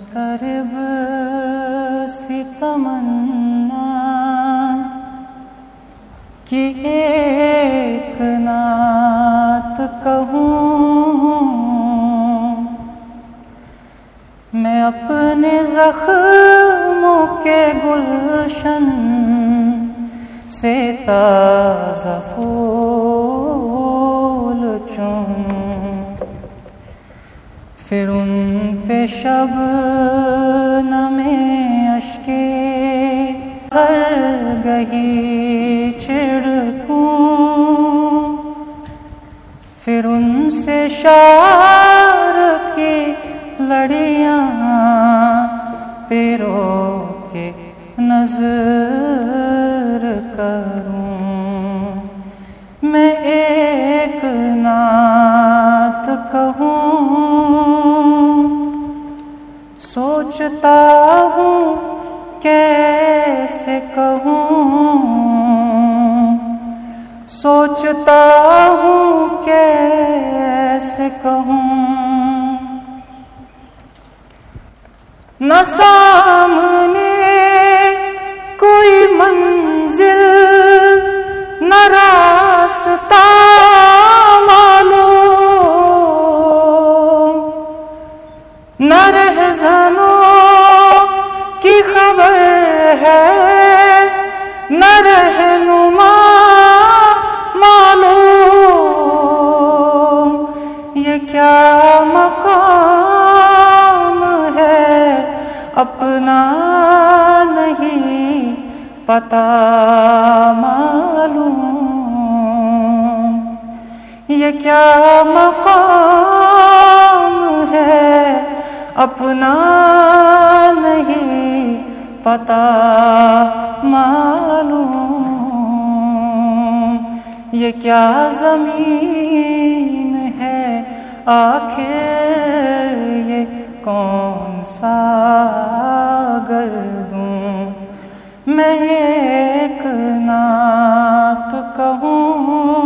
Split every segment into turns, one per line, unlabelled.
مضطرب سی تمنا کہ ایک نعت کہوں، میں اپنے زخموں کے گلشن سے تازہ پھول چنوں، پھر ان پہ شبنم اشکِ ہر گہی چھڑکوں، پھر ان سے شعر کی لڑیاں پیرو کے نظر کروں، میں ایک نعت کہوں، سوچتا ہوں کیسے کہوں، سوچتا ہوں کیسے کہوں، نہ سامنے کوئی منزل نہ راستہ معلوم، نہ رہزنوں کی خبر ہے نہ رہنما معلوم، یہ کیا مقام ہے اپنا نہیں پتا معلوم، یہ کیا مقام ہے اپنا نہیں پتا معلوم، یہ کیا زمین ہے آخر یہ کون سا گردوں، میں ایک نعت کہوں،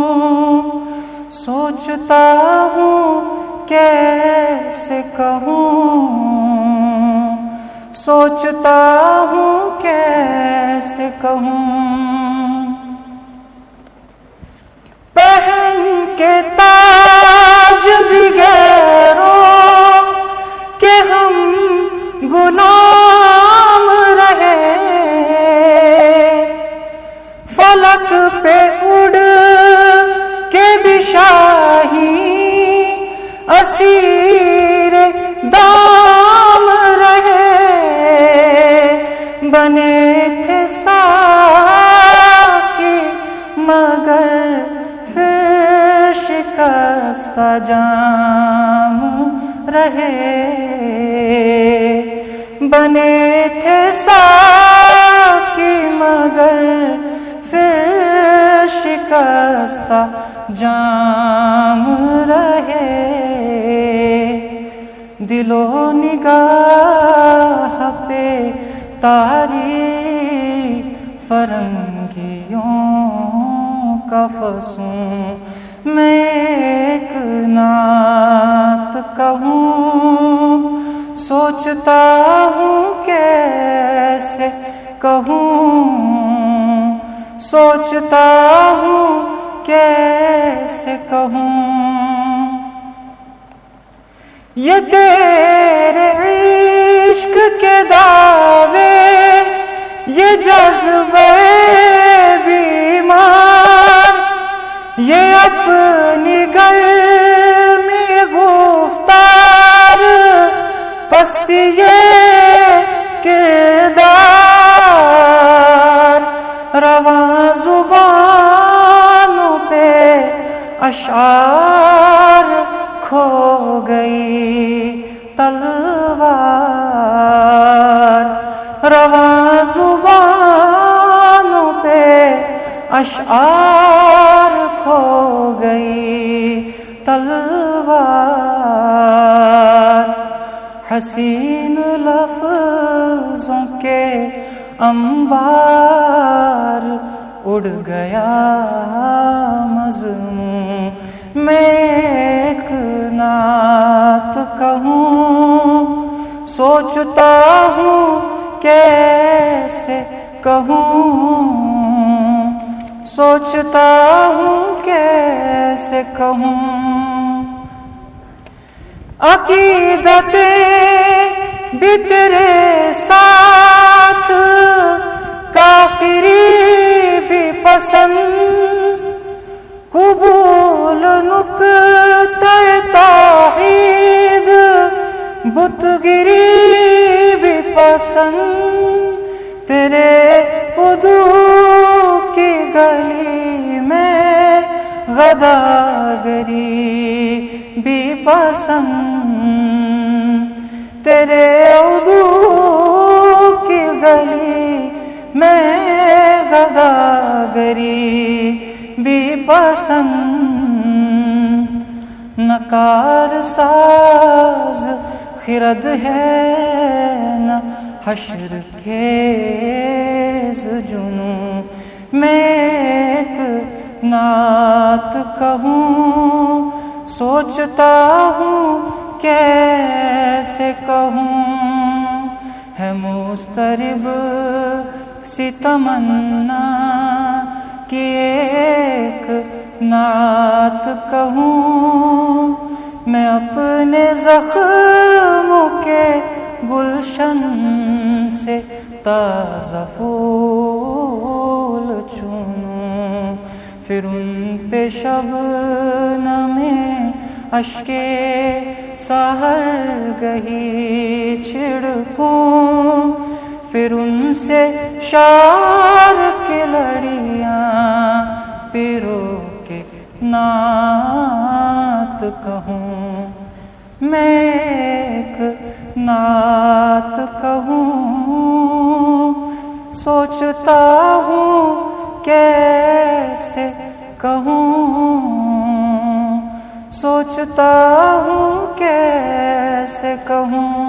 سوچتا ہوں کیسے کہوں، سوچتا ہوں کیسے کہوں، پہن کے تاج بھی غیروں کہ ہم غلام رہے، فلک پہ اڑ کے بھی شاہی اسیر دام رہے، بنے تھے ساقی مگر پھر شکستہ جام رہے، بنے تھے ساقی مگر پھر شکستہ جام رہے، دل و نگاہ پہ تاری فرنگیوں کا فسوں، میں ایک نعت کہوں، سوچتا ہوں کیسے کہوں، سوچتا ہوں کیسے کہوں، یہ تیرے عشق کے دعوے یہ جذبے بیمار، یہ اپنی گرمی گفتار پستی یہ کردار، رواں زبانوں پہ اشعار کھو گئی تلوار، رواں زبانوں پہ اشعار کھو گئی تلوار، حسین لفظوں کے انبار اڑ گیا مضمون، میں ایک نعت کہوں، سوچتا ہوں کیسے کہوں، سوچتا ہوں کیسے کہوں، عقیدتیں بھی تیرے ساتھ، کافری بھی پسند، قبول نکتہ توحید، بت گری بھی پسند، تیرے حدود کی گلی میں غداگری بھی پسند، تیرے حدود کی گلی میں غداگری بھی پسند، نہ کار ساز خرد ہے نہ حشر خیز جنوں، میں ایک نعت کہوں، سوچتا ہوں کیسے کہوں، ہے مضطرب سی تمنا کہ ایک نعت کہوں، میں اپنے زخموں کے گلشن سے تازہ پھول چنوں، پھر ان پہ شبنم اشک سحر گہی چھڑکوں، پھر ان سے شعر کی لڑیاں پیرو کے نعت کہوں، میں ایک نعت کہوں، سوچتا ہوں کیسے کہوں، سوچتا ہوں کیسے کہوں۔